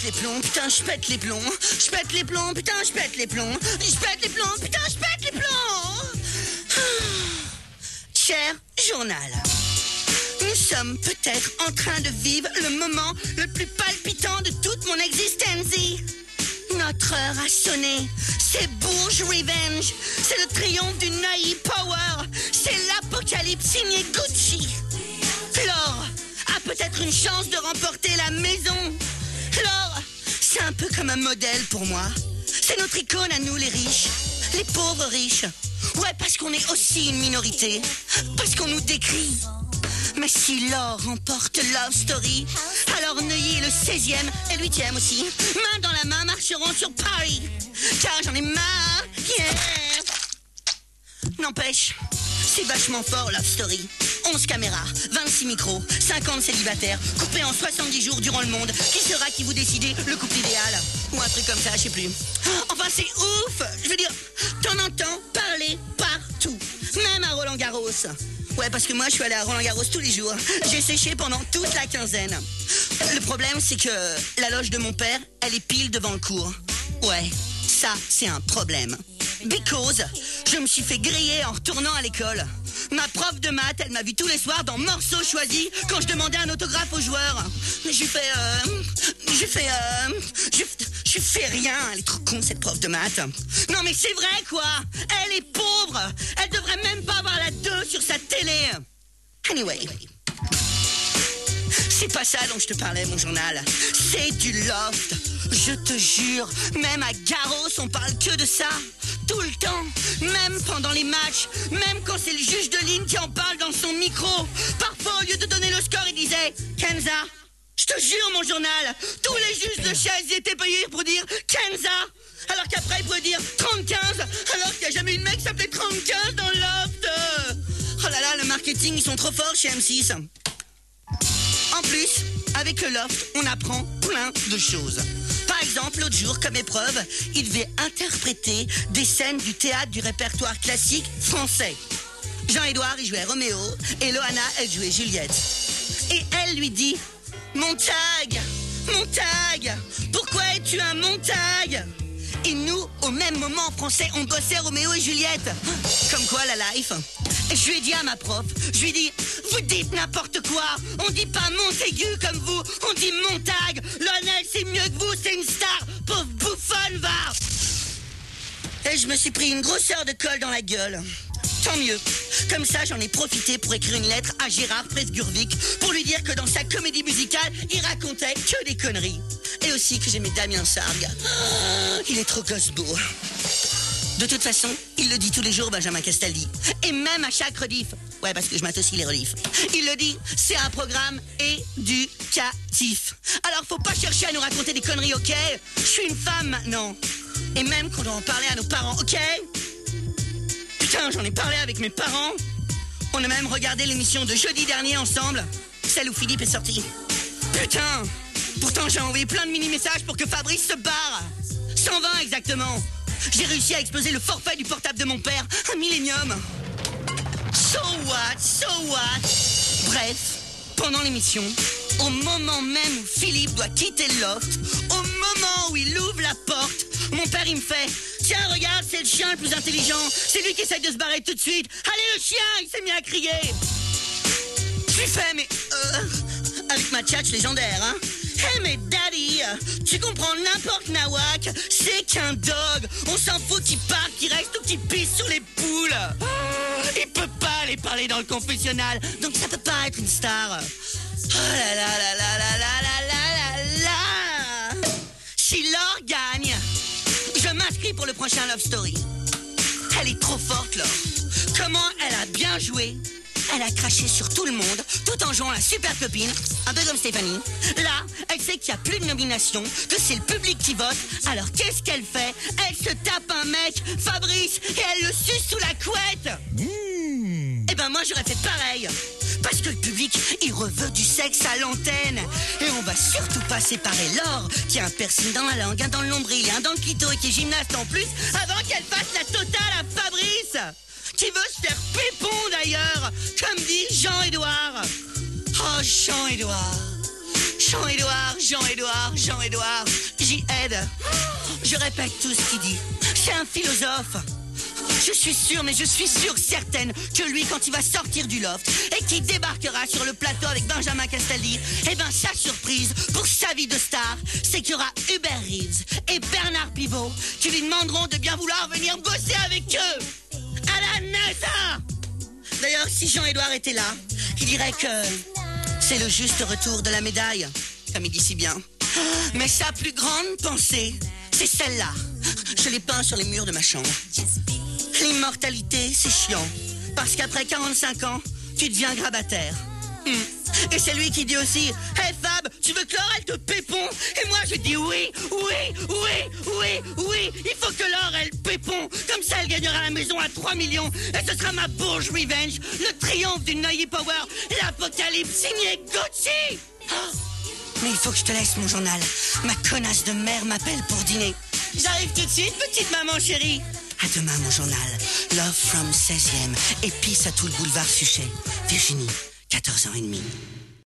les plombs, putain, je pète les plombs. Je pète les plombs, putain, je pète les plombs. Je pète les plombs, putain, je pète les plombs. Cher journal, nous sommes peut-être en train de vivre le moment le plus palpitant de toute mon existence. Notre heure a sonné. C'est Bourge Revenge. C'est le triomphe du Nai Power. C'est l'apocalypse signé Gucci. Laure a peut-être une chance de remporter la maison. Laure, c'est un peu comme un modèle pour moi. C'est notre icône à nous les riches. Les pauvres riches. Ouais, parce qu'on est aussi une minorité. Parce qu'on nous décrit. Mais si Laure remporte Love Story, alors Neuilly est le 16e et 8e aussi. Main dans la main marcheront sur Paris. Car j'en ai marre, yeah. N'empêche, c'est vachement fort Love Story. 11 caméras, 26 micros, 50 célibataires, coupés en 70 jours durant le monde. Qui sera qui vous décidez le couple idéal? Ou un truc comme ça, je sais plus. Enfin, c'est ouf. Je veux dire, t'en entends parler partout. Même à Roland-Garros. Ouais, parce que moi, je suis allée à Roland-Garros tous les jours. J'ai séché pendant toute la quinzaine. Le problème, c'est que la loge de mon père, elle est pile devant le cours. Ouais, ça, c'est un problème. Because je me suis fait griller en retournant à l'école. Ma prof de maths, elle m'a vu tous les soirs dans Morceaux choisis quand je demandais un autographe aux joueurs. J'ai fait rien. Elle est trop con, cette prof de maths. Non mais c'est vrai quoi. Elle est pauvre. Elle devrait même pas avoir la 2 sur sa télé. Anyway, c'est pas ça dont je te parlais, mon journal. C'est du loft. Je te jure, même à Garros, on parle que de ça. Tout le temps, même pendant les matchs, même quand c'est le juge de ligne qui en parle dans son micro. Parfois, au lieu de donner le score, il disait « Kenza ». Je te jure, mon journal, tous les juges de chaise étaient payés pour dire « Kenza ». Alors qu'après, ils pourraient dire « 35 », alors qu'il n'y a jamais eu de mec qui s'appelait 35 dans le loft. Oh là là, le marketing, ils sont trop forts chez M6. En plus, avec le loft, on apprend plein de choses. Par exemple, l'autre jour, comme épreuve, il devait interpréter des scènes du théâtre du répertoire classique français. Jean-Édouard, il jouait Roméo, et Loana, elle jouait Juliette. Et elle lui dit « Montag, Montag, pourquoi es-tu un Montag ?» Et nous, au même moment en français, on bossait Roméo et Juliette. Comme quoi, la life. Et je lui ai dit à ma prof, je lui ai dit « Vous dites n'importe quoi, on dit pas Montaigu comme vous, on dit Montag. Lionel, c'est mieux que vous, c'est une star, pauvre bouffonne, va !» Et je me suis pris une grosseur de colle dans la gueule. Tant mieux. Comme ça, j'en ai profité pour écrire une lettre à Gérard Presgurvic pour lui dire que dans sa comédie musicale, il racontait que des conneries. Et aussi que j'aimais Damien Sargue. Il est trop gosse beau. De toute façon, il le dit tous les jours, Benjamin Castaldi. Et même à chaque rediff. Ouais, parce que je mate aussi les rediffs. Il le dit, c'est un programme éducatif. Alors, faut pas chercher à nous raconter des conneries, ok? Je suis une femme maintenant. Et même qu'on doit en parler à nos parents, ok? Putain, j'en ai parlé avec mes parents. On a même regardé l'émission de jeudi dernier ensemble. Celle où Philippe est sorti. Putain! Pourtant, j'ai envoyé plein de mini-messages pour que Fabrice se barre. 120 exactement. J'ai réussi à exploser le forfait du portable de mon père. Un millénium. So what? So what? Bref, pendant l'émission, au moment même où Philippe doit quitter le loft, au moment où il ouvre la porte, mon père il me fait « Tiens, regarde, c'est le chien le plus intelligent. C'est lui qui essaie de se barrer tout de suite. Allez, le chien, il s'est mis à crier. » Je lui fais « Mais avec ma tchatch légendaire, hein. Hey mais daddy, tu comprends n'importe nawak, c'est qu'un dog. On s'en fout qu'il parte, qu'il reste ou qu'il pisse sur les poules. Il peut pas aller parler dans le confessionnal, donc ça peut pas être une star. Oh là là là là là là là là là là. Si Laure gagne, je m'inscris pour le prochain Love Story. Elle est trop forte, Laure. Comment elle a bien joué. Elle a craché sur tout le monde, tout en jouant la super copine, un peu comme Stéphanie. Là, elle sait qu'il n'y a plus de nomination, que c'est le public qui vote. Alors qu'est-ce qu'elle fait? Elle se tape un mec, Fabrice, et elle le suce sous la couette. Eh ben moi j'aurais fait pareil. Parce que le public, il reveut du sexe à l'antenne. Et on va surtout pas séparer Laure, qui a un piercing dans la langue, un dans le nombril, un dans le clito et qui est gymnaste en plus, avant qu'elle fasse la totale à Fabrice, qui veut se faire pépon d'ailleurs, comme dit Jean-Édouard. Oh, Jean-Édouard, Jean-Édouard, Jean-Édouard, Jean-Édouard, j'y aide. Je répète tout ce qu'il dit. C'est un philosophe. Je suis sûre, mais je suis sûre, certaine, que lui, quand il va sortir du loft et qu'il débarquera sur le plateau avec Benjamin Castaldi, eh ben, sa surprise pour sa vie de star, c'est qu'il y aura Hubert Reeves et Bernard Pivot qui lui demanderont de bien vouloir venir bosser avec eux à la NASA. D'ailleurs, si Jean-Édouard était là, il dirait que c'est le juste retour de la médaille, comme il dit si bien. Mais sa plus grande pensée, c'est celle-là. Je l'ai peint sur les murs de ma chambre. L'immortalité, c'est chiant. Parce qu'après 45 ans, tu deviens grabataire. Et c'est lui qui dit aussi « Hey Fab, tu veux que Laure, elle te pépon ?» Et moi, je dis « Oui, oui, oui, oui, oui. Il faut que Laure, elle pépon. Comme ça, elle gagnera la maison à 3 millions. Et ce sera ma Bourge Revenge, le triomphe du Neuilly Power, l'apocalypse signé Gucci. Oh, mais il faut que je te laisse, mon journal. Ma connasse de mère m'appelle pour dîner. J'arrive tout de suite, petite maman chérie. À demain, mon journal. Love from 16e. Et peace à tout le boulevard Suchet. Virginie, 14h30.